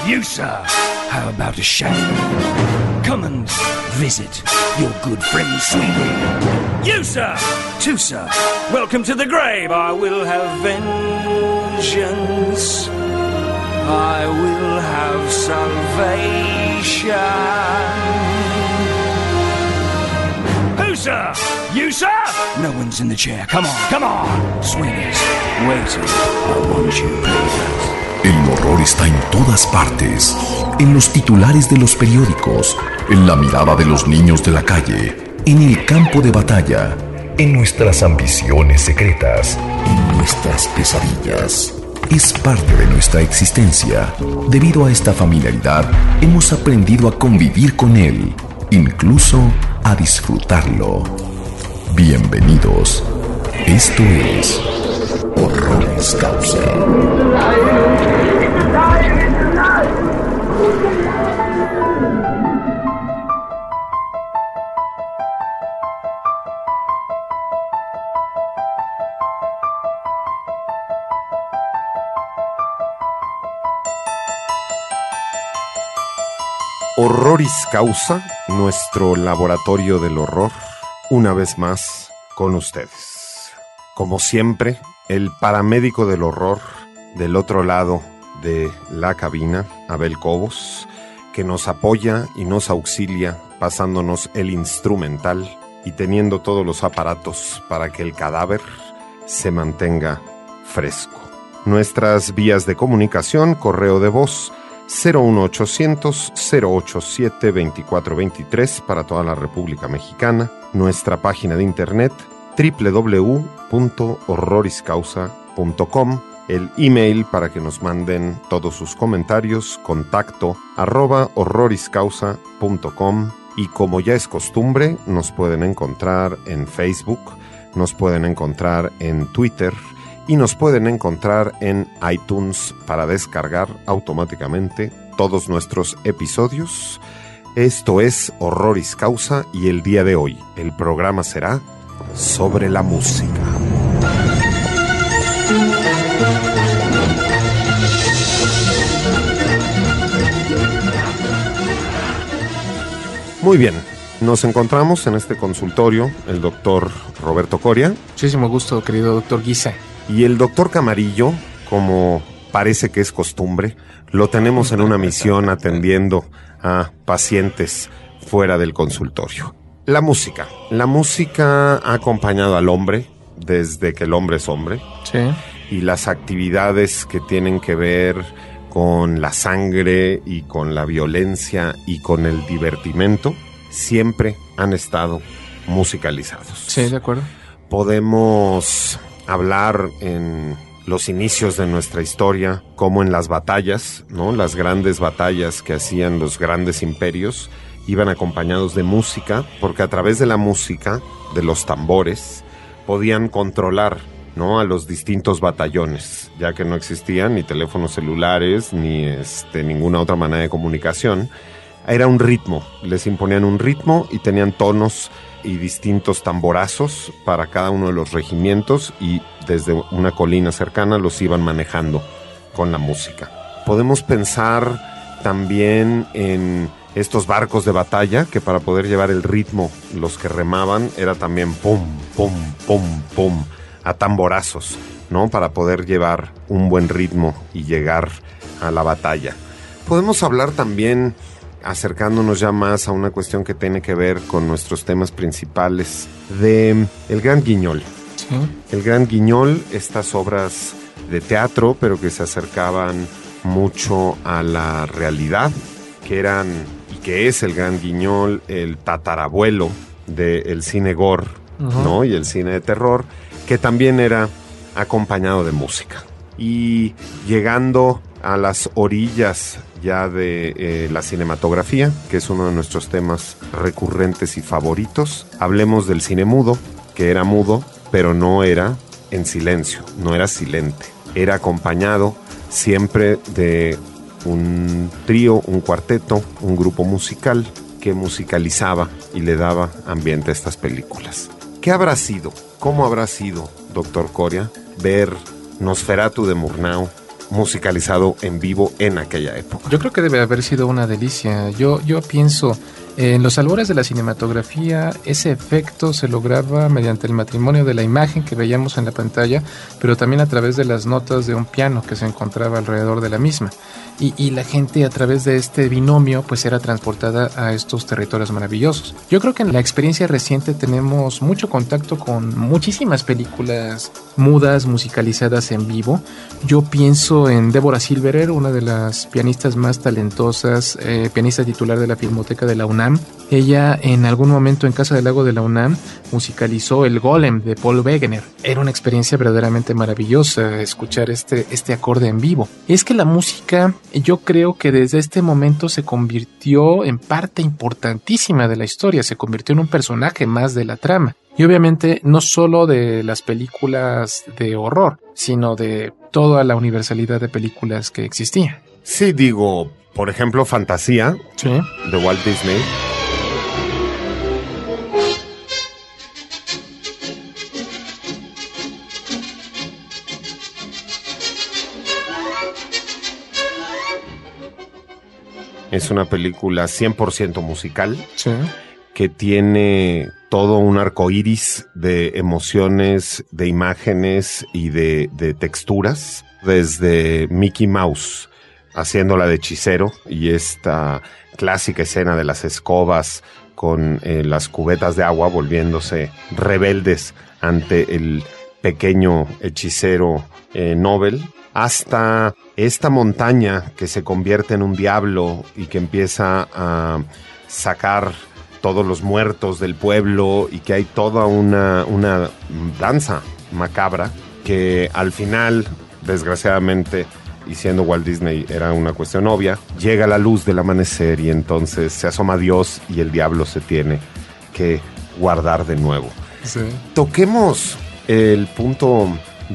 You, sir, how about a shave? Come and visit your good friend Sweeney. You, sir, too, sir, welcome to the grave. I will have vengeance. I will have salvation. Who, sir? You, sir? No one's in the chair. Come on. Sweeney's waiting. I want you, please. El horror está en todas partes, en los titulares de los periódicos, en la mirada de los niños de la calle, en el campo de batalla, en nuestras ambiciones secretas, en nuestras pesadillas. Es parte de nuestra existencia. Debido a esta familiaridad, hemos aprendido a convivir con él, incluso a disfrutarlo. Bienvenidos. Esto es Horroris Causa. Horroris Causa, nuestro laboratorio del horror, una vez más con ustedes. Como siempre, el paramédico del horror del otro lado de la cabina, Abel Cobos, que nos apoya y nos auxilia pasándonos el instrumental y teniendo todos los aparatos para que el cadáver se mantenga fresco. Nuestras vías de comunicación, correo de voz 01800 087 2423 para toda la República Mexicana, nuestra página de internet www.horroriscausa.com, el email para que nos manden todos sus comentarios, contacto@horroriscausa.com, y como ya es costumbre, nos pueden encontrar en Facebook, nos pueden encontrar en Twitter y nos pueden encontrar en iTunes para descargar automáticamente todos nuestros episodios. Esto es Horroris Causa y el día de hoy el programa será sobre la música. Muy bien, nos encontramos en este consultorio el doctor Roberto Coria. Muchísimo gusto, querido doctor Guisa. Y el doctor Camarillo, como parece que es costumbre, lo tenemos en una misión atendiendo a pacientes fuera del consultorio. La música ha acompañado al hombre desde que el hombre es hombre. Sí. Y las actividades que tienen que ver con la sangre y con la violencia y con el divertimento siempre han estado musicalizados. Sí, de acuerdo. Podemos hablar en los inicios de nuestra historia, como en las batallas, ¿no? Las grandes batallas que hacían los grandes imperios iban acompañados de música, porque a través de la música, de los tambores, podían controlar, ¿no?, a los distintos batallones, ya que no existían ni teléfonos celulares ni ninguna otra manera de comunicación. Era un ritmo, les imponían un ritmo y tenían tonos y distintos tamborazos para cada uno de los regimientos, y desde una colina cercana los iban manejando con la música. Podemos pensar también en estos barcos de batalla que para poder llevar el ritmo, los que remaban era también pum, pum, pum, pum, a tamborazos, ¿no?, para poder llevar un buen ritmo y llegar a la batalla. Podemos hablar también, acercándonos ya más a una cuestión que tiene que ver con nuestros temas principales, de el Gran Guiñol. Sí. El Gran Guiñol, estas obras de teatro, pero que se acercaban mucho a la realidad, que eran, y que es el Gran Guiñol, el tatarabuelo del cine gore, ¿no?, y el cine de terror, que también era acompañado de música. Y llegando a las orillas ya de la cinematografía, que es uno de nuestros temas recurrentes y favoritos, hablemos del cine mudo, que era mudo, pero no era en silencio, no era silente. Era acompañado siempre de un trío, un cuarteto, un grupo musical que musicalizaba y le daba ambiente a estas películas. ¿Qué habrá sido? ¿Cómo habrá sido, doctor Coria, ver Nosferatu de Murnau musicalizado en vivo en aquella época. Yo creo que debe haber sido una delicia. Yo pienso, en los albores de la cinematografía, ese efecto se lograba mediante el matrimonio de la imagen que veíamos en la pantalla, pero también a través de las notas de un piano que se encontraba alrededor de la misma. Y la gente a través de este binomio pues era transportada a estos territorios maravillosos. Yo creo que en la experiencia reciente tenemos mucho contacto con muchísimas películas mudas, musicalizadas en vivo. Yo pienso en Deborah Silverer, una de las pianistas más talentosas, pianista titular de la Filmoteca de la UNAM. Ella en algún momento en Casa del Lago de la UNAM musicalizó el Golem de Paul Wegener. Era una experiencia verdaderamente maravillosa escuchar este acorde en vivo. Es que la música, yo creo que desde este momento se convirtió en parte importantísima de la historia, se convirtió en un personaje más de la trama. Y obviamente no solo de las películas de horror, sino de toda la universalidad de películas que existía. Sí, digo, por ejemplo, Fantasía, sí, de Walt Disney. Es una película 100% musical, sí, que tiene todo un arco iris de emociones, de imágenes y de texturas, desde Mickey Mouse haciéndola de hechicero y esta clásica escena de las escobas con las cubetas de agua volviéndose rebeldes ante el pequeño hechicero Nobel, hasta esta montaña que se convierte en un diablo y que empieza a sacar todos los muertos del pueblo y que hay toda una danza macabra que al final, desgraciadamente, y siendo Walt Disney era una cuestión obvia, llega la luz del amanecer y entonces se asoma Dios y el diablo se tiene que guardar de nuevo. sí. Toquemos el punto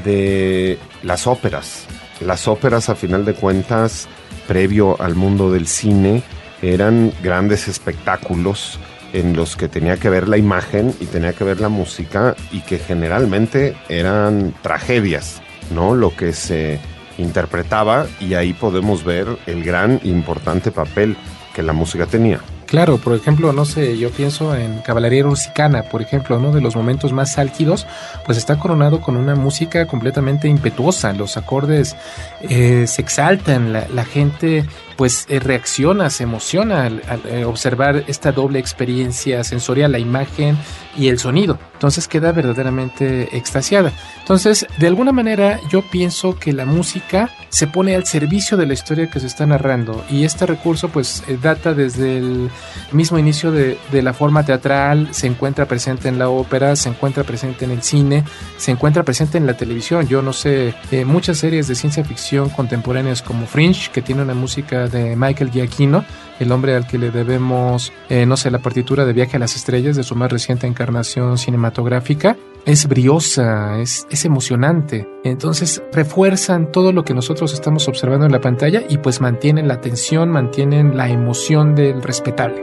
de las óperas. Las óperas, a final de cuentas, previo al mundo del cine, eran grandes espectáculos en los que tenía que ver la imagen y tenía que ver la música y que generalmente eran tragedias, ¿no? Lo que se interpretaba, y ahí podemos ver el gran e importante papel que la música tenía. Claro, por ejemplo, no sé, yo pienso en Caballería Rusicana, por ejemplo, uno de los momentos más álgidos, pues está coronado con una música completamente impetuosa, los acordes se exaltan, la gente pues reacciona, se emociona al observar esta doble experiencia sensorial, la imagen y el sonido. Entonces queda verdaderamente extasiada. Entonces, de alguna manera, yo pienso que la música se pone al servicio de la historia que se está narrando, y este recurso pues data desde el mismo inicio de la forma teatral, se encuentra presente en la ópera, se encuentra presente en el cine, se encuentra presente en la televisión. Yo no sé, muchas series de ciencia ficción contemporáneas como Fringe, que tiene una música de Michael Giacchino, el hombre al que le debemos, no sé, la partitura de Viaje a las Estrellas de su más reciente encarnación cinematográfica, es briosa, es emocionante. Entonces refuerzan todo lo que nosotros estamos observando en la pantalla y pues mantienen la tensión, mantienen la emoción del respetable.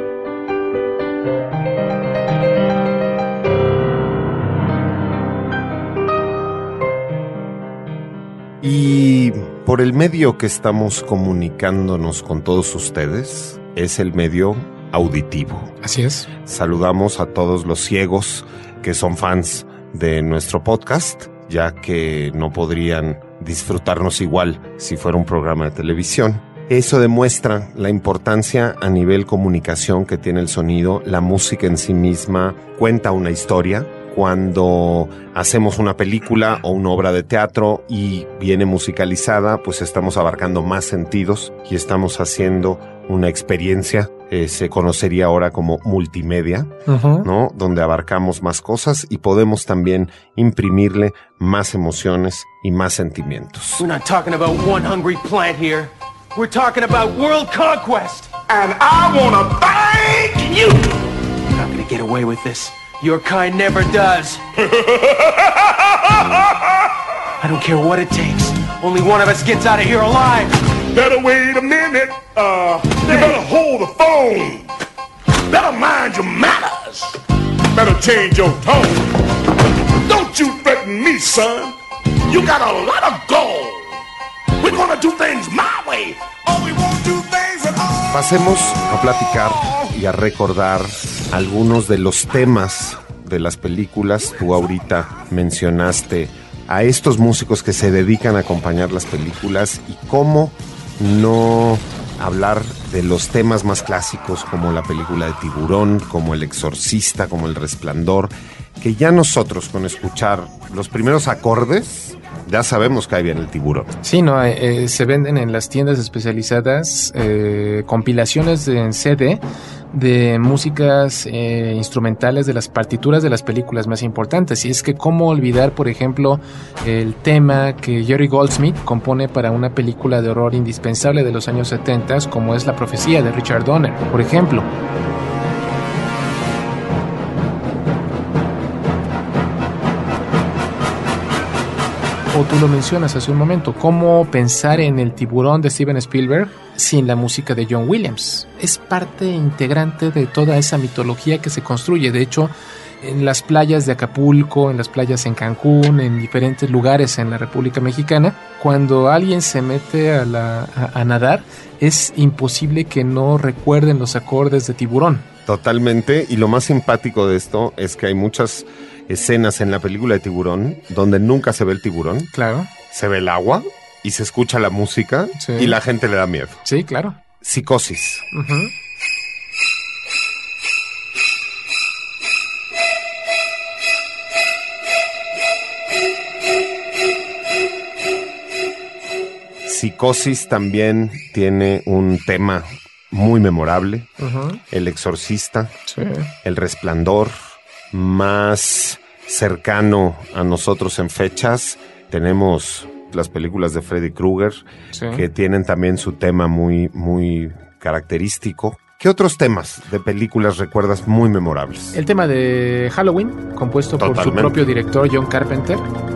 Y por el medio que estamos comunicándonos con todos ustedes es el medio auditivo. Así es. Saludamos a todos los ciegos que son fans de nuestro podcast, ya que no podrían disfrutarnos igual si fuera un programa de televisión. Eso demuestra la importancia a nivel comunicación que tiene el sonido. La música en sí misma cuenta una historia. Cuando hacemos una película o una obra de teatro y viene musicalizada, pues estamos abarcando más sentidos y estamos haciendo una experiencia, se conocería ahora como multimedia, ¿no? Donde abarcamos más cosas y podemos también imprimirle más emociones y más sentimientos. We're not talking about one hungry plant here. We're talking about world conquest. And I wanna thank you. You're not gonna get away with this. Your kind never does. I don't care what it takes. Only one of us gets out of here alive. Better wait a minute. You better hold the phone. Better mind your manners. Better change your tone. Don't you threaten me, son. You got a lot of gold. We're gonna do things my way. Oh, we won't do things at all. Pasemos a platicar y a recordar algunos de los temas de las películas. Tú ahorita mencionaste a estos músicos que se dedican a acompañar las películas y cómo no hablar de los temas más clásicos como la película de Tiburón, como El Exorcista, como El Resplandor, que ya nosotros con escuchar los primeros acordes ya sabemos que ahí viene el tiburón. Sí, no, se venden en las tiendas especializadas compilaciones en CD de músicas instrumentales de las partituras de las películas más importantes. Y es que cómo olvidar, por ejemplo, el tema que Jerry Goldsmith compone para una película de horror indispensable de los años 70, como es La Profecía de Richard Donner, por ejemplo. O tú lo mencionas hace un momento, ¿cómo pensar en el tiburón de Steven Spielberg sin la música de John Williams? Es parte integrante de toda esa mitología que se construye. De hecho, en las playas de Acapulco, en las playas en Cancún, en diferentes lugares en la República Mexicana, cuando alguien se mete a nadar, es imposible que no recuerden los acordes de Tiburón. Totalmente, y lo más simpático de esto es que hay muchas escenas en la película de Tiburón donde nunca se ve el tiburón. Claro. Se ve el agua y se escucha la música, sí, y la gente le da miedo. Sí, claro. Psicosis. Uh-huh. Psicosis también tiene un tema muy memorable. Uh-huh. El Exorcista, sí. El Resplandor, más cercano a nosotros en fechas, tenemos las películas de Freddy Krueger, sí, que tienen también su tema muy, muy característico. ¿Qué otros temas de películas recuerdas muy memorables? El tema de Halloween, compuesto por su propio director John Carpenter.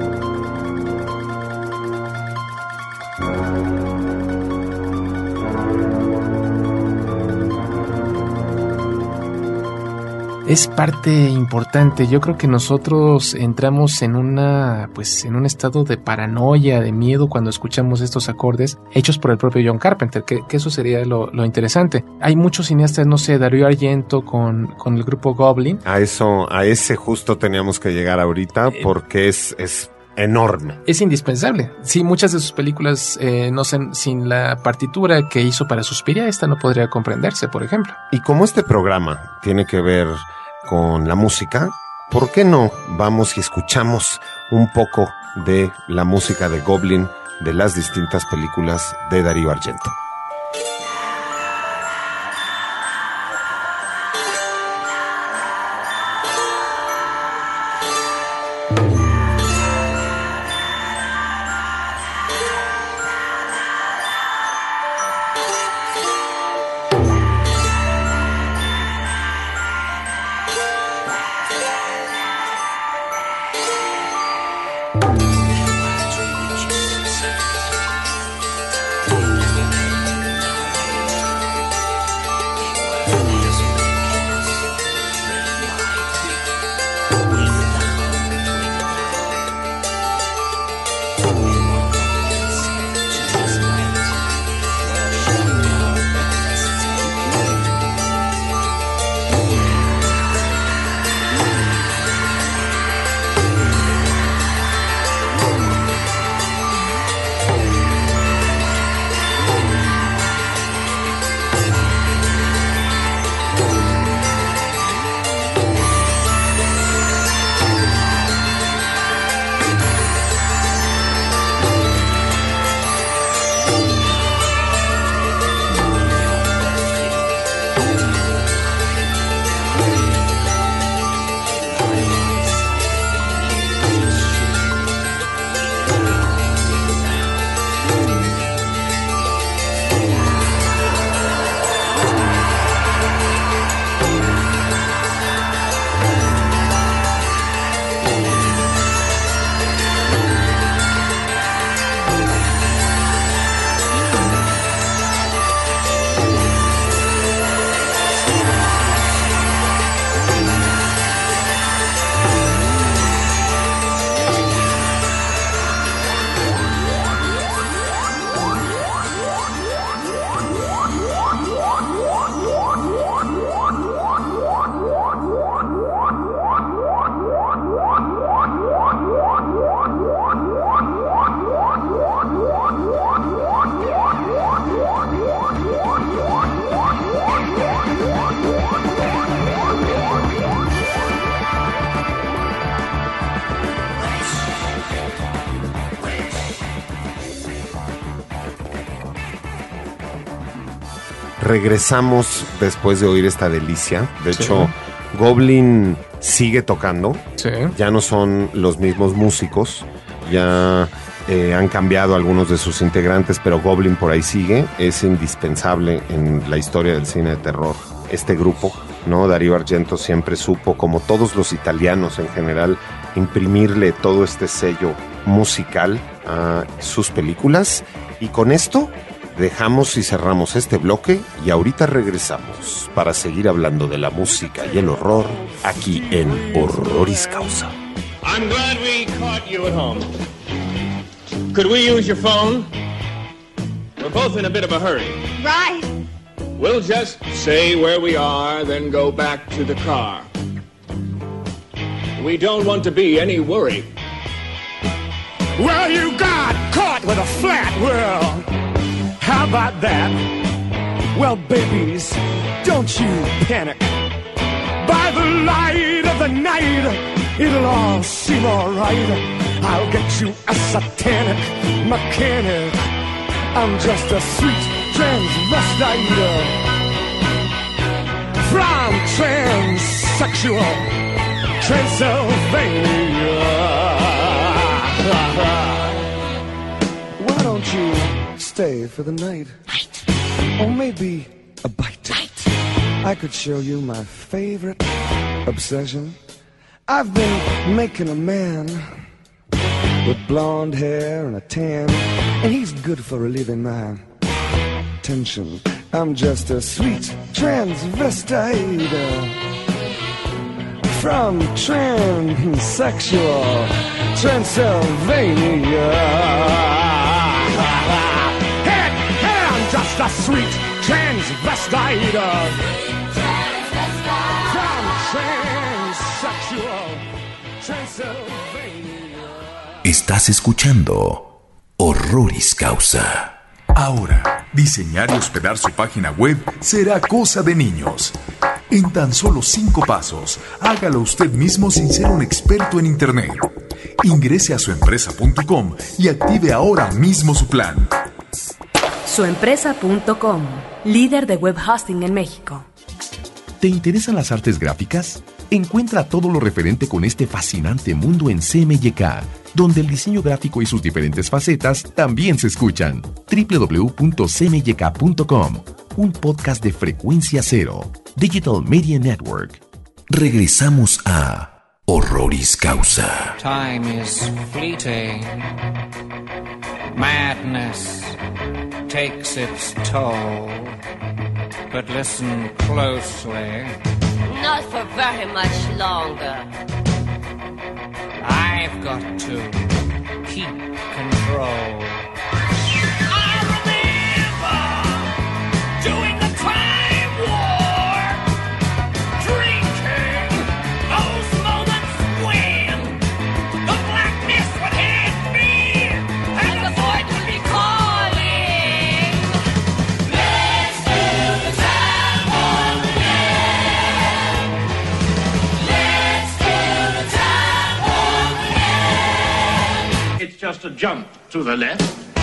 Es parte importante. Yo creo que nosotros entramos en un estado de paranoia, de miedo cuando escuchamos estos acordes hechos por el propio John Carpenter, que eso sería lo interesante. Hay muchos cineastas, no sé, Dario Argento con el grupo Goblin. A ese justo teníamos que llegar ahorita porque es enorme. Es indispensable. Sí, muchas de sus películas sin la partitura que hizo para Suspiria, esta no podría comprenderse, por ejemplo. Y como este programa tiene que ver con la música, ¿por qué no vamos y escuchamos un poco de la música de Goblin de las distintas películas de Dario Argento? Regresamos después de oír esta delicia. De hecho, Goblin sigue tocando. Sí. Ya no son los mismos músicos. Ya han cambiado algunos de sus integrantes, pero Goblin por ahí sigue. Es indispensable en la historia del cine de terror este grupo, ¿no? Dario Argento siempre supo, como todos los italianos en general, imprimirle todo este sello musical a sus películas. Y con esto dejamos y cerramos este bloque y ahorita regresamos para seguir hablando de la música y el horror aquí en Horroris Causa. I'm glad we caught you at home. Could we use your phone? We're both in a bit of a hurry. Right. We'll just say where we are, then go back to the car. We don't want to be any worry. Well, you got caught with a flat world. How about that? Well, babies, don't you panic. By the light of the night, it'll all seem alright. I'll get you a satanic mechanic. I'm just a sweet transvestite from transsexual Transylvania. Why don't you stay for the night? Or maybe a bite. I could show you my favorite obsession. I've been making a man with blonde hair and a tan, and he's good for relieving my tension. I'm just a sweet transvestite from transsexual Transylvania. Hey, I'm just a sweet transvestite from transsexual Transylvania. Estás escuchando Horroris Causa. Ahora, diseñar y hospedar su página web será cosa de niños. En tan solo 5 pasos, hágalo usted mismo sin ser un experto en Internet. Ingrese a suempresa.com y active ahora mismo su plan. Suempresa.com, líder de web hosting en México. ¿Te interesan las artes gráficas? Encuentra todo lo referente con este fascinante mundo en CMYK, donde el diseño gráfico y sus diferentes facetas también se escuchan. www.cmyk.com, un podcast de Frecuencia Cero, Digital Media Network. Regresamos a Horroris Causa. Time is fleeting. Madness takes its toll. But listen closely. Not for very much longer. I've got to keep control. I remember doing the time war, drinking those moments when the blackness would hit me and the void would be calling. Let's do the time war again. Let's do the time war again. It's just a jump to the left.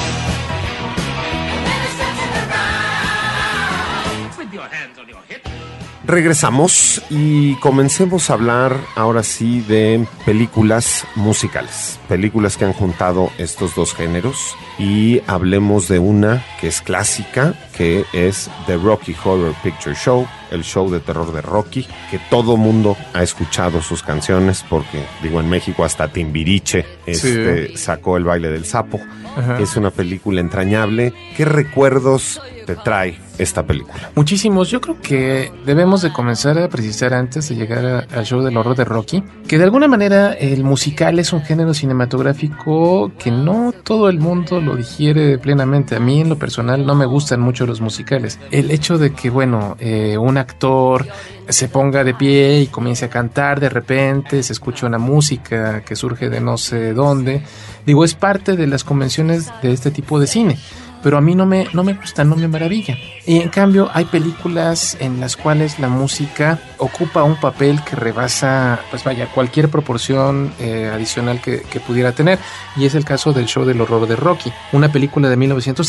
With your hands on your hips. Regresamos y comencemos a hablar ahora sí de películas musicales, películas que han juntado estos dos géneros, y hablemos de una que es clásica, que es The Rocky Horror Picture Show, el show de terror de Rocky, que todo mundo ha escuchado sus canciones, porque digo, en México hasta Timbiriche sacó El baile del sapo. Ajá. Es una película entrañable. ¿Qué recuerdos te trae esta película? Muchísimos. Yo creo que debemos de comenzar a precisar, antes de llegar al show del horror de Rocky, que de alguna manera el musical es un género cinematográfico que no todo el mundo lo digiere plenamente. A mí, en lo personal, no me gustan mucho los musicales. El hecho de que, bueno, un actor se ponga de pie y comience a cantar, de repente se escucha una música que surge de no sé dónde, digo, es parte de las convenciones de este tipo de cine. pero a mí no me gustan, no me maravillan. Y en cambio hay películas en las cuales la música ocupa un papel que rebasa, pues vaya, cualquier proporción adicional que pudiera tener, y es el caso del Show del Horror de Rocky, una película de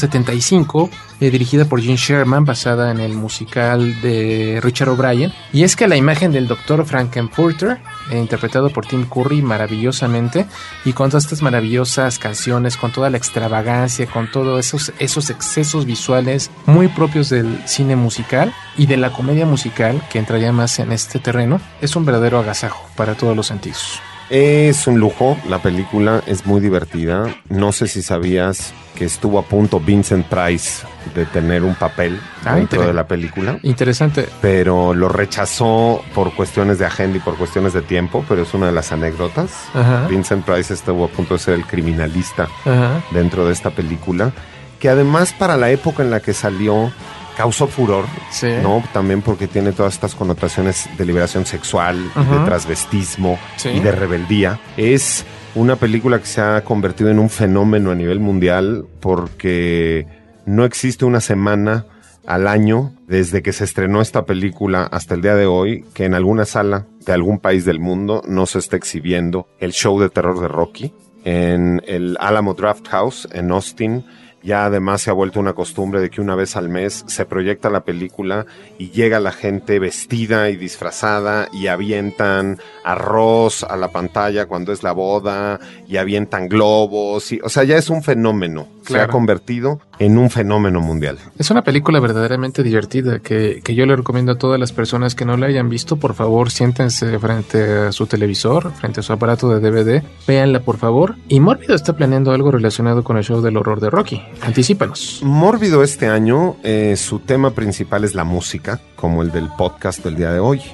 1975 dirigida por Gene Sherman, basada en el musical de Richard O'Brien. Y es que la imagen del Dr. Frankenfurter, interpretado por Tim Curry maravillosamente, y con todas estas maravillosas canciones, con toda la extravagancia, con todos esos excesos visuales muy propios del cine musical y de la comedia musical, que entraría más en este terreno, es un verdadero agasajo para todos los sentidos. Es un lujo, la película es muy divertida. No sé si sabías que estuvo a punto Vincent Price de tener un papel dentro de la película. Interesante. Pero lo rechazó por cuestiones de agenda y por cuestiones de tiempo, pero es una de las anécdotas. Ajá. Vincent Price estuvo a punto de ser el criminalista Ajá. dentro de esta película, que además para la época en la que salió causó furor, sí, ¿no? También porque tiene todas estas connotaciones de liberación sexual, uh-huh, de transvestismo, sí, y de rebeldía. Es una película que se ha convertido en un fenómeno a nivel mundial porque no existe una semana al año desde que se estrenó esta película hasta el día de hoy que en alguna sala de algún país del mundo no se esté exhibiendo el show de terror de Rocky. En el Alamo Drafthouse en Austin ya además se ha vuelto una costumbre de que una vez al mes se proyecta la película y llega la gente vestida y disfrazada y avientan arroz a la pantalla cuando es la boda y avientan globos. O sea, ya es un fenómeno. Claro. Se ha convertido en un fenómeno mundial. Es una película verdaderamente divertida que yo le recomiendo a todas las personas que no la hayan visto. Por favor, siéntense frente a su televisor, frente a su aparato de DVD. Véanla, por favor. Y Mórbido está planeando algo relacionado con el Show del Horror de Rocky. Anticípanos. Mórbido este año, su tema principal es la música, como el del podcast del día de hoy.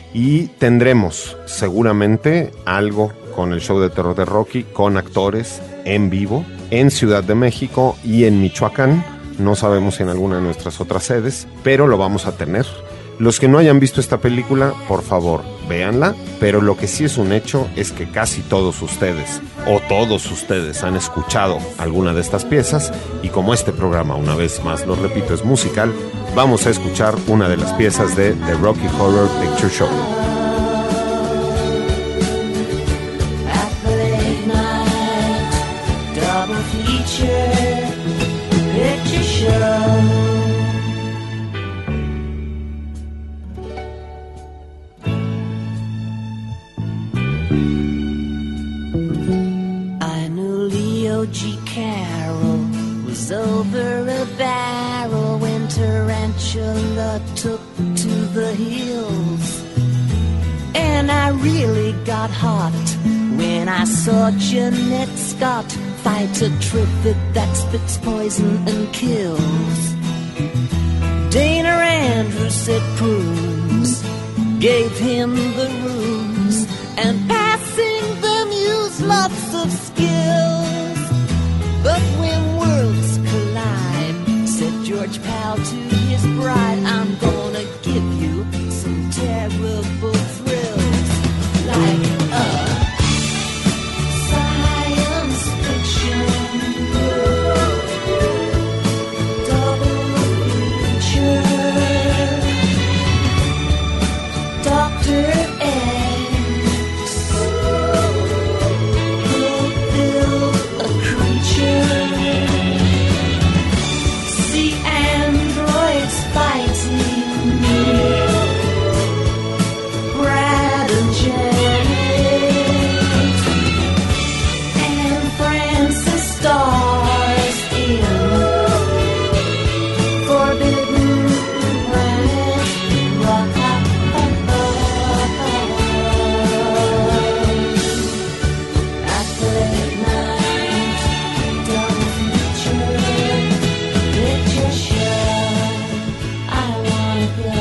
Y tendremos seguramente algo con el Show de terror de Rocky, con actores en vivo, en Ciudad de México y en Michoacán. No sabemos si en alguna de nuestras otras sedes, pero lo vamos a tener. Los que no hayan visto esta película, por favor, véanla, pero lo que sí es un hecho es que casi todos ustedes, o todos ustedes, han escuchado alguna de estas piezas, y como este programa, una vez más, lo repito, es musical, vamos a escuchar una de las piezas de The Rocky Horror Picture Show. G. Carroll was over a barrel when Tarantula took to the hills. And I really got hot when I saw Jeanette Scott fight a Triffitt that spits poison and kills. Dana Andrews said prunes gave him the ruse, and passing them used lots of skills. But when worlds collide, said George Powell to his bride, I'm gonna give you some terrible thrills, like science fiction, double feature, Dr. X will build a creature. See androids fighting Brad and Janet, and Francis stars in Forbidden Planet. At late night, double feature, picture show. I wanna go.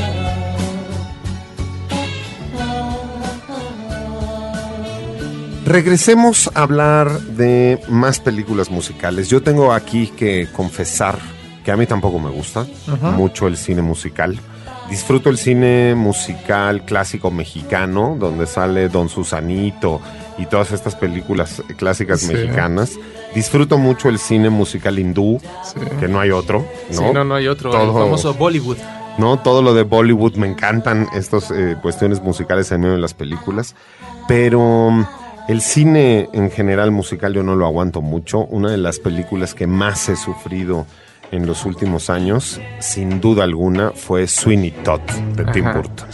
Regresemos a hablar de más películas musicales. Yo tengo aquí que confesar que a mí tampoco me gusta mucho el cine musical. Disfruto el cine musical clásico mexicano, donde sale Don Susanito y todas estas películas clásicas mexicanas. Disfruto mucho el cine musical hindú, que no hay otro, ¿no? Sí, no hay otro. Todo- El famoso Bollywood. No, todo lo de Bollywood, me encantan estas cuestiones musicales en medio de las películas, pero el cine en general musical yo no lo aguanto mucho. Una de las películas que más he sufrido en los últimos años, sin duda alguna, fue Sweeney Todd de Tim Burton.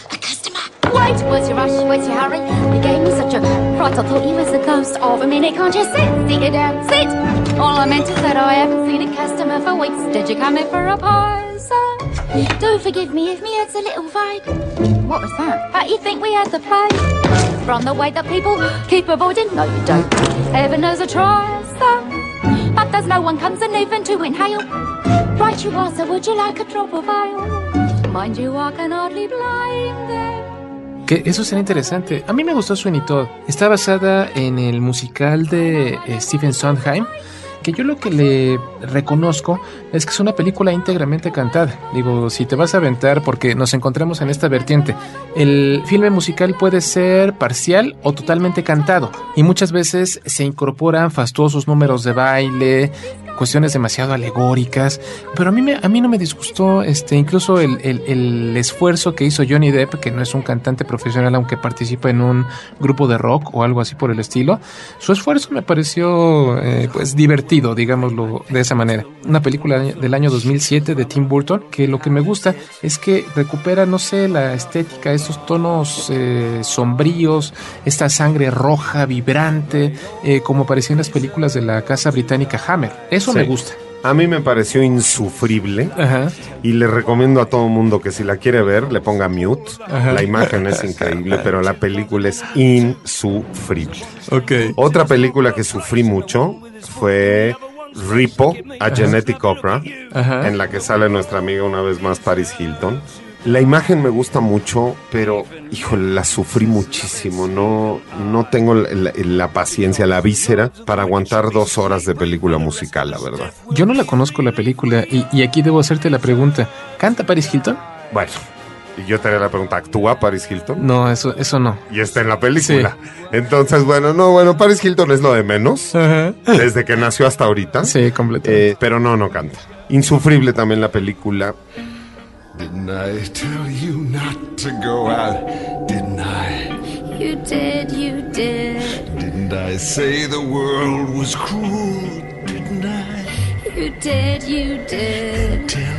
Wait, where's your rush? Where's your hurry? You gave me such a fright, I thought you was the ghost of a minute. Can't you sit? Sit down, sit. All I meant is that I haven't seen a customer for weeks. Did you come in for a pie, sir? Do forgive me if me head's a little vague. What was that? But you think we had the plague? From the way that people keep avoiding? No, you don't. Heaven knows I try, sir. But there's no one comes and even to inhale. Right you are, so would you like a drop of ale? Mind you, I can hardly blame them. Que eso sería interesante. A mí me gustó Sweeney Todd. Está basada en el musical de Stephen Sondheim, que yo lo que le reconozco es que es una película íntegramente cantada. Digo, si te vas a aventar, porque nos encontramos en esta vertiente, el filme musical puede ser parcial o totalmente cantado, y muchas veces se incorporan fastuosos números de baile, cuestiones demasiado alegóricas, pero a mí no me disgustó incluso el esfuerzo que hizo Johnny Depp, que no es un cantante profesional, aunque participa en un grupo de rock o algo así por el estilo. Su esfuerzo me pareció pues divertido, digámoslo de esa manera. Una película del año 2007 de Tim Burton, que lo que me gusta es que recupera, no sé, la estética, estos tonos sombríos, esta sangre roja, vibrante, como aparecía en las películas de la casa británica Hammer. Eso Sí. me gusta. A mí me pareció insufrible. Ajá. Y le recomiendo a todo mundo que si la quiere ver, le ponga mute. Ajá. La imagen es increíble, pero la película es insufrible. Ok. Otra película que sufrí mucho fue Repo, a Genetic Opera, Ajá. en la que sale nuestra amiga una vez más Paris Hilton. La imagen me gusta mucho, pero, híjole, la sufrí muchísimo. No tengo la paciencia, la víscera para aguantar 2 horas de película musical, la verdad. Yo no la conozco la película y aquí debo hacerte la pregunta. ¿Canta Paris Hilton? Bueno, y yo te haría la pregunta, ¿actúa Paris Hilton? No, eso no. Y está en la película. Entonces, bueno, Paris Hilton es lo de menos. Ajá. Desde que nació hasta ahorita. Sí, completamente. Pero no canta. Insufrible también la película. Didn't I tell you not to go out? Didn't I? You did, you did. Didn't I say the world was cruel? Didn't I? You did, you did. Tell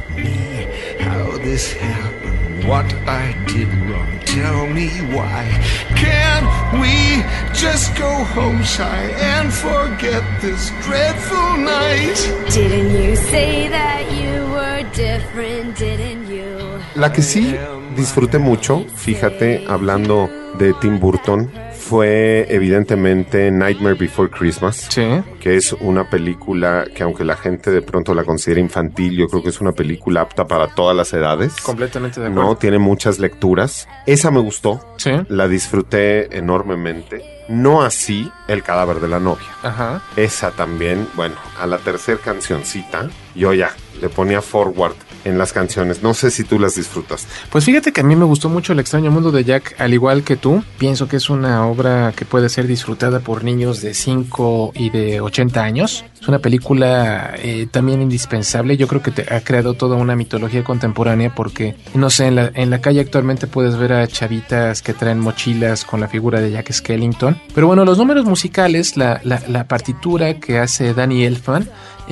me how this happened, what I did wrong. Tell me why. Can't we just go home shy and forget this dreadful night? Didn't you say that you were different, didn't you? La que sí disfruté mucho, fíjate, hablando de Tim Burton, fue evidentemente Nightmare Before Christmas, que es una película que, aunque la gente de pronto la considera infantil, yo creo que es una película apta para todas las edades. Completamente de acuerdo. No, tiene muchas lecturas. Esa me gustó, Sí. la disfruté enormemente. No así El cadáver de la novia. Ajá. Esa también, bueno, a la tercera cancioncita, yo ya le ponía forward en las canciones. No sé si tú las disfrutas. Pues fíjate que a mí me gustó mucho El extraño mundo de Jack, al igual que tú. Pienso que es una obra que puede ser disfrutada por niños de 5 y de 80 años. Es una película también indispensable. Yo creo que ha creado toda una mitología contemporánea porque, no sé, en la calle actualmente puedes ver a chavitas que traen mochilas con la figura de Jack Skellington. Pero bueno, los números musicales, la partitura que hace Danny Elfman,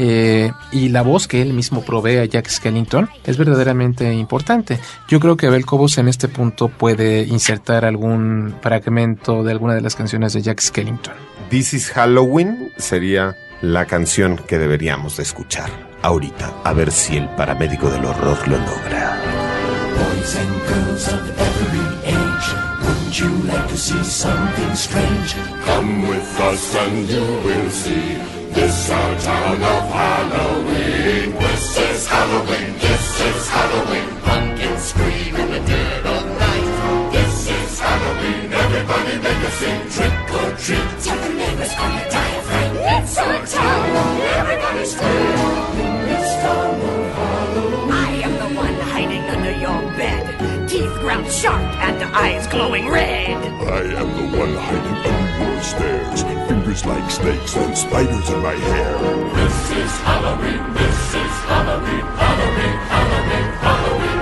y la voz que él mismo provee a Jack Skellington es verdaderamente importante. Yo creo que Abel Cobos en este punto puede insertar algún fragmento de alguna de las canciones de Jack Skellington. This is Halloween sería la canción que deberíamos de escuchar ahorita, a ver si el paramédico del horror lo logra. Boys and girls of every age, wouldn't you like to see something strange? Come with us and you will see. This our town of Halloween. This is Halloween. This is Halloween. Pumpkins scream in the dead of night. This is Halloween. Everybody make a scene. Trick or treat. Tell the neighbors on the diaphragm. It's our town. Everybody scream. In this town of Halloween. I am the one hiding under your bed. Teeth ground sharp and eyes glowing red. I am the one hiding under your stairs, fingers like snakes and spiders in my hair. This is Halloween, this is Halloween, Halloween, Halloween, Halloween,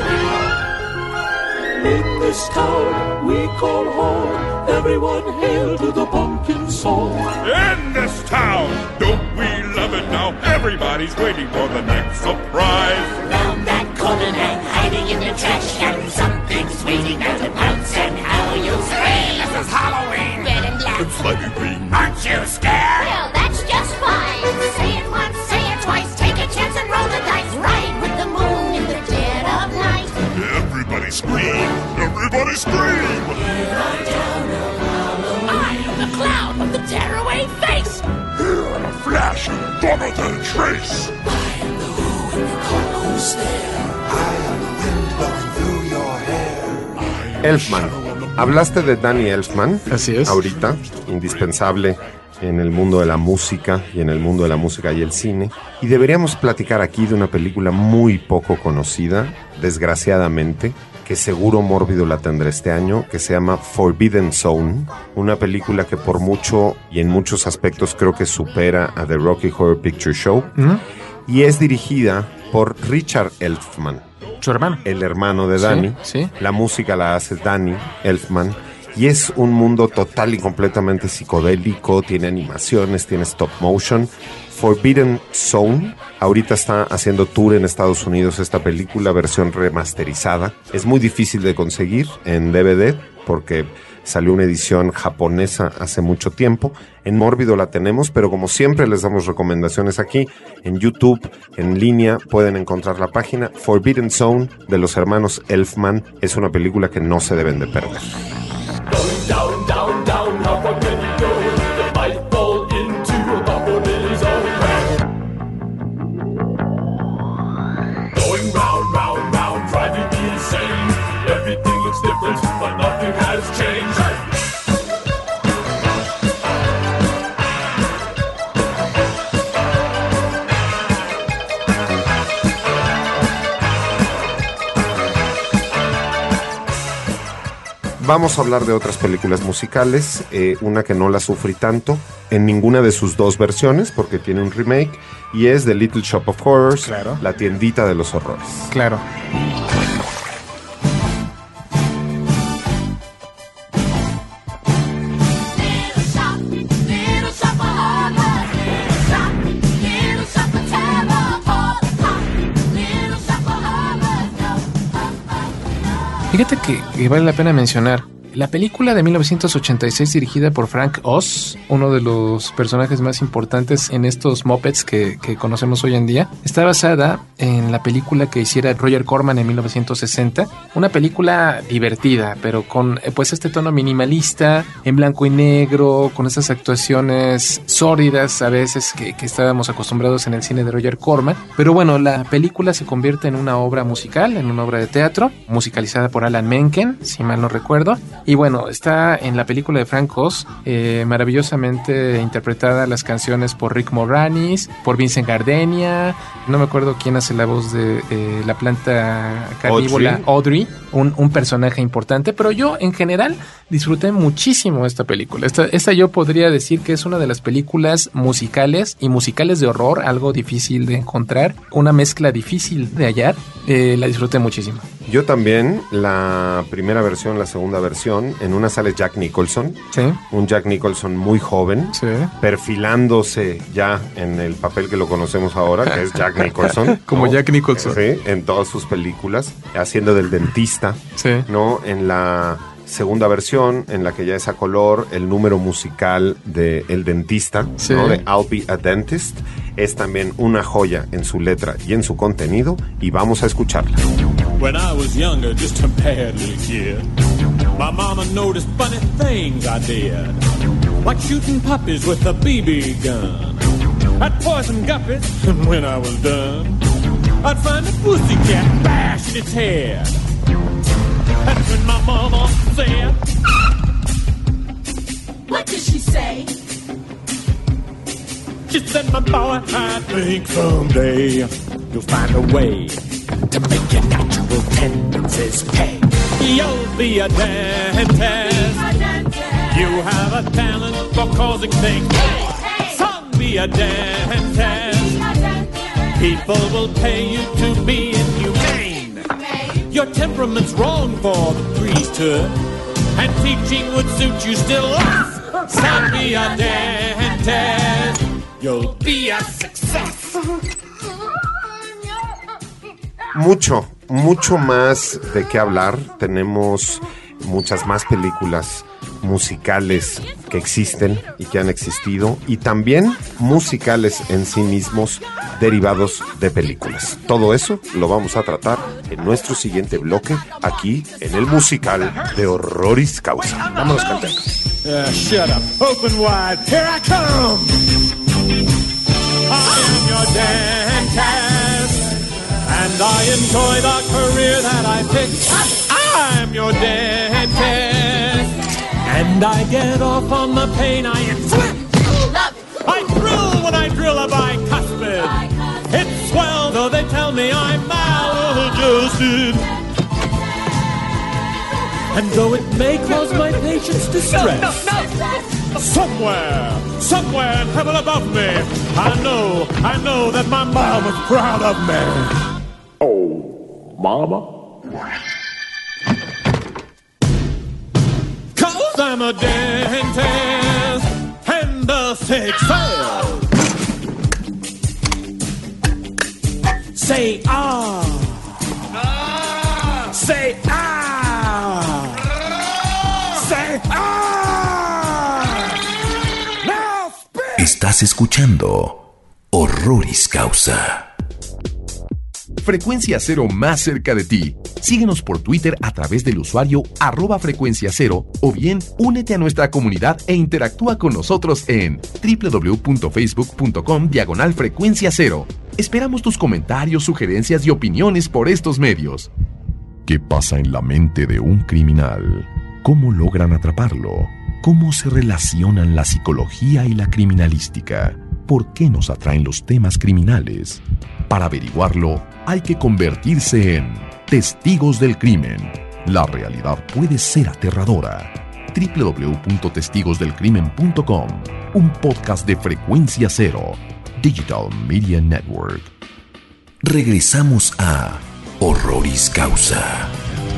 Halloween. In this town we call home, everyone hail to the pumpkin song. In this town, don't we love it now? Everybody's waiting for the next surprise. Round that corner and hiding in the trash can, something's waiting there to pounce and how you'll scream. This is Halloween. Red and black. And slimy green. Aren't you scared? Well, that's just fine. Say it once, say it twice, take a chance and roll the dice. Ride with the moon in the dead of night. Everybody scream! Everybody scream! Here I down of Halloween. I am the clown with the tearaway face. Here in a flash, gone without a trace. I am the who in the cold stare. I am the wind blowing through your hair. Elfman. Hablaste de Danny Elfman. Así es. Ahorita, indispensable en el mundo de la música y en el mundo de la música y el cine. Y deberíamos platicar aquí de una película muy poco conocida, desgraciadamente, que seguro Mórbido la tendrá este año, que se llama Forbidden Zone, una película que por mucho y en muchos aspectos creo que supera a The Rocky Horror Picture Show, y es dirigida por Richard Elfman, su hermano, el hermano de Danny. Sí. La música la hace Danny Elfman, y es un mundo total y completamente psicodélico, tiene animaciones, tiene stop motion. Forbidden Zone ahorita está haciendo tour en Estados Unidos esta película, versión remasterizada. Es muy difícil de conseguir en DVD porque salió una edición japonesa hace mucho tiempo. En Mórbido la tenemos, pero como siempre les damos recomendaciones aquí. En YouTube, en línea, pueden encontrar la página. Forbidden Zone de los hermanos Elfman es una película que no se deben de perder. Going down, down, down, how far can you go? You might fall into a bubbly zone. Going round, round, round, driving me insane. Everything looks different, but nothing has changed. Vamos a hablar de otras películas musicales, una que no la sufrí tanto en ninguna de sus dos versiones porque tiene un remake, y es The Little Shop of Horrors, claro. La tiendita de los horrores. Claro. Fíjate que vale la pena mencionar la película de 1986 dirigida por Frank Oz, uno de los personajes más importantes en estos Muppets que conocemos hoy en día. Está basada en la película que hiciera Roger Corman en 1960, una película divertida, pero con pues este tono minimalista, en blanco y negro, con esas actuaciones sórdidas a veces que estábamos acostumbrados en el cine de Roger Corman. Pero bueno, la película se convierte en una obra musical, en una obra de teatro, musicalizada por Alan Menken, si mal no recuerdo. Y bueno, está en la película de Frank Oz, maravillosamente interpretada las canciones por Rick Moranis, por Vincent Gardenia, no me acuerdo quién hace la voz de la planta carnívora, Audrey, un personaje importante, pero yo en general disfruté muchísimo esta película. Esta yo podría decir que es una de las películas musicales y musicales de horror, algo difícil de encontrar, una mezcla difícil de hallar, la disfruté muchísimo. Yo también, la primera versión, la segunda versión, en una sale Jack Nicholson, sí. Un Jack Nicholson muy joven, sí. Perfilándose ya en el papel que lo conocemos ahora, que es Jack Nicholson. Como ¿no? Jack Nicholson. Sí, en todas sus películas, haciendo del dentista, sí. ¿no? En la segunda versión, en la que ya es a color, el número musical de El Dentista, sí. ¿no? De I'll Be a Dentist, es también una joya en su letra y en su contenido, y vamos a escucharla. When I was younger, just a bad little kid, my mama noticed funny things I did, like shooting puppies with a BB gun. I'd poison guppies, and when I was done, I'd find a pussycat bashing its head. That's when my mama said, What did she say? she said, my boy, I think someday you'll find a way to make your natural tendencies pay. Yo, be a dentist. You have a talent for causing things. Son, be a dentist. People will pay you to be inhumane. Your temperament's wrong for the priesthood, and teaching would suit you still less. Son, be a dentist. You'll be a success. Mucho más de qué hablar. Tenemos muchas más películas musicales que existen y que han existido, y también musicales en sí mismos derivados de películas. Todo eso lo vamos a tratar en nuestro siguiente bloque, aquí en el musical de Horroris Causa. Vámonos cantando. Shut up. Open wide. Here I come. I am your dentist, and I enjoy the career that I picked. I'm your dentist, and I get off on the pain I inflict. I thrill when I drill a bicuspid. It swells though they tell me I'm maladjusted. And though it may cause my patients distress, somewhere in heaven above me, I know that my mom was proud of me. Oh, mama? 'Cause I'm a dentist and the sick fail. Say ah. Say ah. Say ah. Now speak. Estás escuchando Horroris Causa. Frecuencia Cero más cerca de ti. Síguenos por Twitter a través del usuario @frecuenciacero o bien únete a nuestra comunidad e interactúa con nosotros en www.facebook.com/Frecuencia Cero. Esperamos tus comentarios, sugerencias y opiniones por estos medios. ¿Qué pasa en la mente de un criminal? ¿Cómo logran atraparlo? ¿Cómo se relacionan la psicología y la criminalística? ¿Por qué nos atraen los temas criminales? Para averiguarlo, hay que convertirse en testigos del crimen. La realidad puede ser aterradora. www.testigosdelcrimen.com, un podcast de Frecuencia Cero, Digital Media Network. Regresamos a Horroris Causa.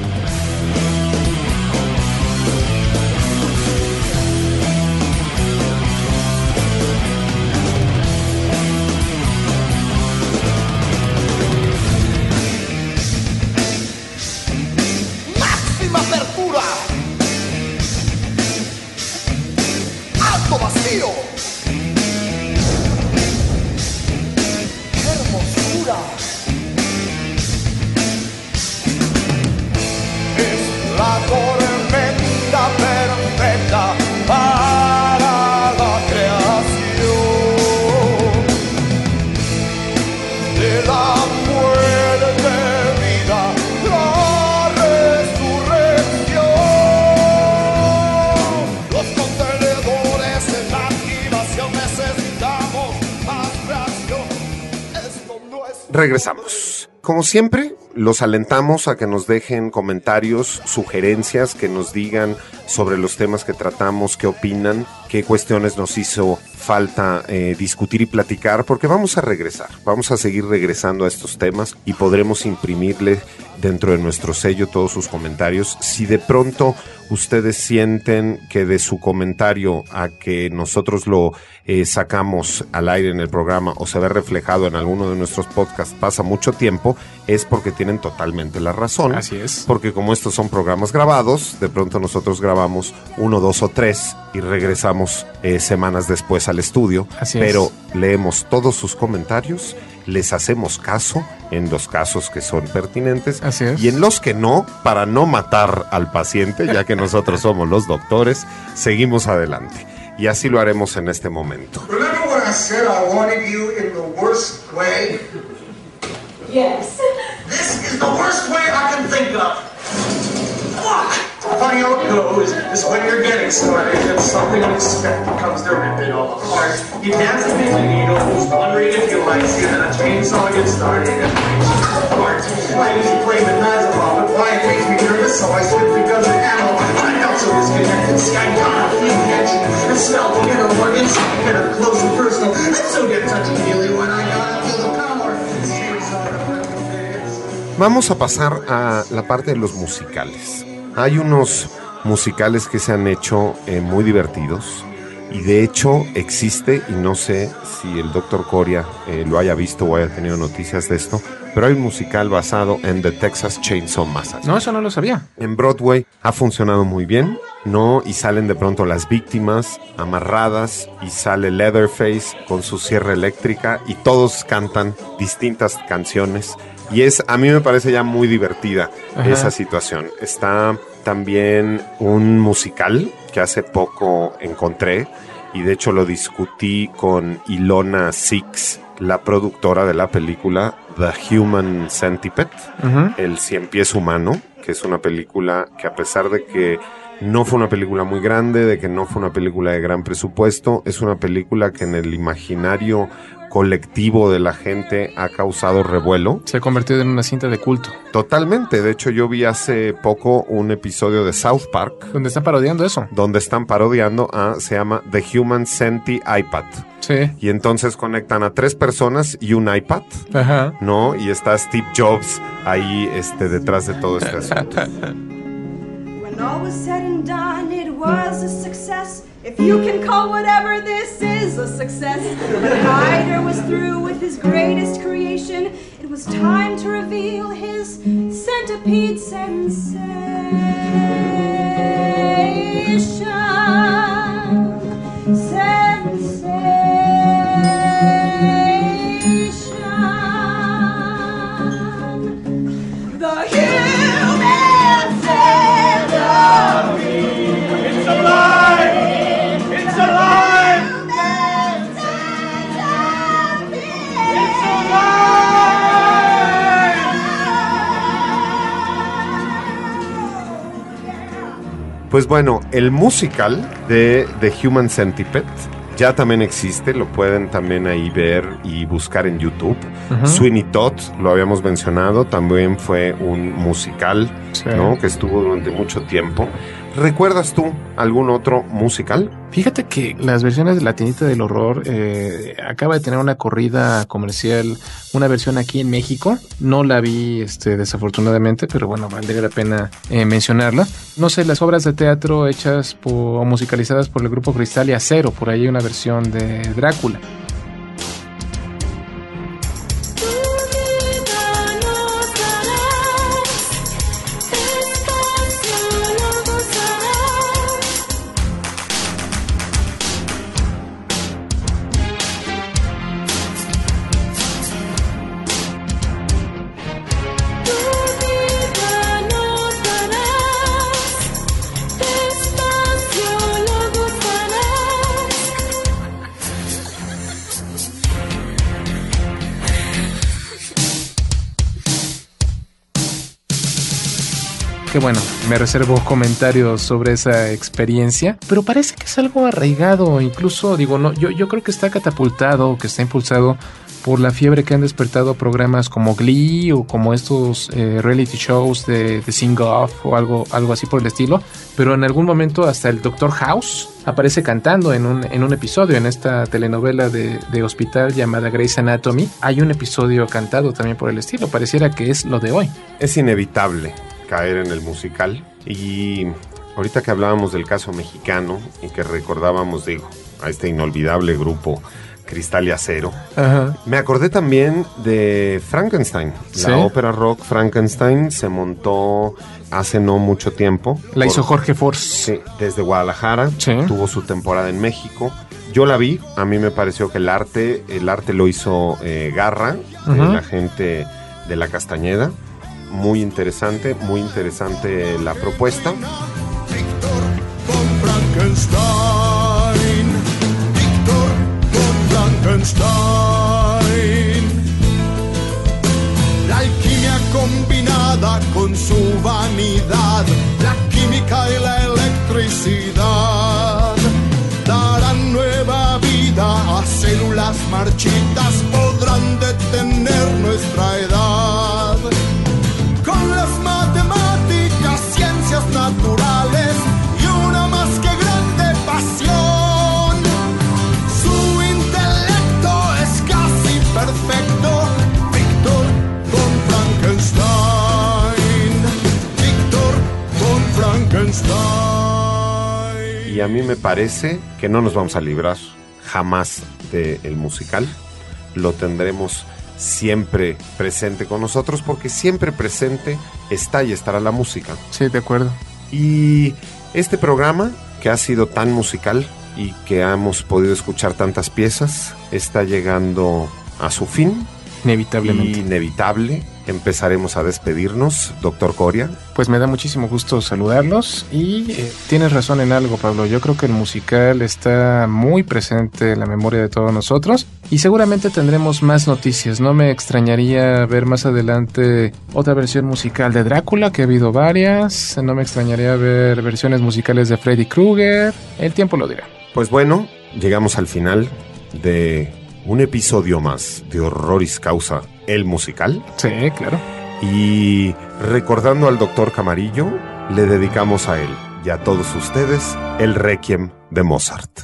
Regresamos. Como siempre, los alentamos a que nos dejen comentarios, sugerencias, que nos digan sobre los temas que tratamos, qué opinan, qué cuestiones nos hizo falta discutir y platicar, porque vamos a regresar, vamos a seguir regresando a estos temas y podremos imprimirle dentro de nuestro sello todos sus comentarios. Si de pronto ustedes sienten que de su comentario a que nosotros lo sacamos al aire en el programa o se ve reflejado en alguno de nuestros podcasts pasa mucho tiempo, es porque tienen totalmente la razón. Así es. Porque como estos son programas grabados, de pronto nosotros grabamos 1, 2 o 3 y regresamos semanas después al estudio. Así pero es. Leemos todos sus comentarios, les hacemos caso en los casos que son pertinentes. Así es. Y en los que no, para no matar al paciente, ya que nosotros somos los doctores, seguimos adelante. Y así lo haremos en este momento. Remember when I said I wanted you in the worst way? Yes. This is the worst way I can think of. Fuck! Funny how it goes is when you're getting started and something unexpected comes to rip it all apart. You dance a bit needles, wondering if you might see that a chainsaw gets started and breaks it apart. Right as you play the Nazareth, but why it makes me nervous, so I swiftly go to the ammo. I felt so disconnected, sky caught a feeling action. I smelled the inner organs, kind of close and personal. I so get touchy-feely when I got into the power. Vamos a pasar a la parte de los musicales. Hay unos musicales que se han hecho muy divertidos. Y de hecho existe, y no sé si el Dr. Coria lo haya visto o haya tenido noticias de esto, pero hay un musical basado en The Texas Chainsaw Massacre. No, eso no lo sabía. En Broadway ha funcionado muy bien, ¿no? Y salen de pronto las víctimas amarradas y sale Leatherface con su sierra eléctrica y todos cantan distintas canciones. Y a mí me parece ya muy divertida esa situación. Está también un musical que hace poco encontré y de hecho lo discutí con Ilona Six, la productora de la película The Human Centipede, el cien pies humano, que es una película que, a pesar de que no fue una película muy grande, de que no fue una película de gran presupuesto, es una película que en el imaginario colectivo de la gente ha causado revuelo. Se ha convertido en una cinta de culto. Totalmente. De hecho, yo vi hace poco un episodio de South Park. ¿Donde están parodiando eso? Donde están parodiando se llama The Human Centi iPad. Sí. Y entonces conectan a 3 personas y un iPad. Ajá. ¿No? Y está Steve Jobs ahí detrás de todo este asunto. When all was said and done, it was a success. If you can call whatever this is a success. When Hyder was through with his greatest creation, it was time to reveal his centipede sensation. The human centipede. It's alive! It's alive! It's alive! Pues bueno, el musical de The Human Centipede ya también existe, lo pueden también ahí ver y buscar en YouTube. Sweeney Todd, lo habíamos mencionado, también fue un musical, ¿no? Que estuvo durante mucho tiempo. ¿Recuerdas tú algún otro musical? Fíjate que las versiones de La Tiendita del Horror acaba de tener una corrida comercial, una versión aquí en México. No la vi desafortunadamente, pero bueno, valdría la pena mencionarla. No sé, las obras de teatro hechas o musicalizadas por el grupo Cristal y Acero, por ahí hay una versión de Drácula. Que bueno, me reservo comentarios sobre esa experiencia, pero parece que es algo arraigado, incluso digo, no, yo creo que está catapultado, que está impulsado por la fiebre que han despertado programas como Glee o como estos reality shows de Sing Off o algo así por el estilo, pero en algún momento hasta el Dr. House aparece cantando en un episodio, en esta telenovela de hospital llamada Grey's Anatomy, hay un episodio cantado también por el estilo, pareciera que es lo de hoy. Es inevitable caer en el musical, y ahorita que hablábamos del caso mexicano y que recordábamos, a este inolvidable grupo Cristal y Acero, me acordé también de Frankenstein. La ópera rock Frankenstein se montó hace no mucho tiempo. La hizo Jorge Force. Sí, desde Guadalajara, tuvo su temporada en México. Yo la vi, a mí me pareció que el arte lo hizo Garra, la gente de La Castañeda. Muy interesante la propuesta. Víctor con Frankenstein. Víctor con Frankenstein. La alquimia combinada con su vanidad, la química y la electricidad darán nueva vida a células marchitas, podrán detener nuestra edad. Con las matemáticas Y a mí me parece que no nos vamos a librar jamás del musical. Lo tendremos siempre presente con nosotros, porque siempre presente está y estará la música. Sí, de acuerdo. Y este programa, que ha sido tan musical y que hemos podido escuchar tantas piezas, está llegando a su fin. Inevitablemente. Inevitable. Empezaremos a despedirnos, doctor Coria. Pues me da muchísimo gusto saludarlos y tienes razón en algo, Pablo. Yo creo que el musical está muy presente en la memoria de todos nosotros y seguramente tendremos más noticias. No me extrañaría ver más adelante otra versión musical de Drácula, que ha habido varias. No me extrañaría ver versiones musicales de Freddy Krueger. El tiempo lo dirá. Pues bueno, llegamos al final de un episodio más de Horroris Causa, el musical. Sí, claro. Y recordando al doctor Camarillo, le dedicamos a él y a todos ustedes el Requiem de Mozart.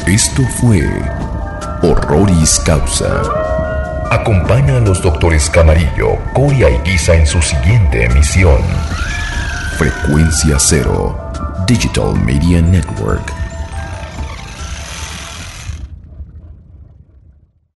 Esto fue Horroris Causa. Acompaña a los doctores Camarillo, Coria y Guisa en su siguiente emisión. Frecuencia Cero, Digital Media Network.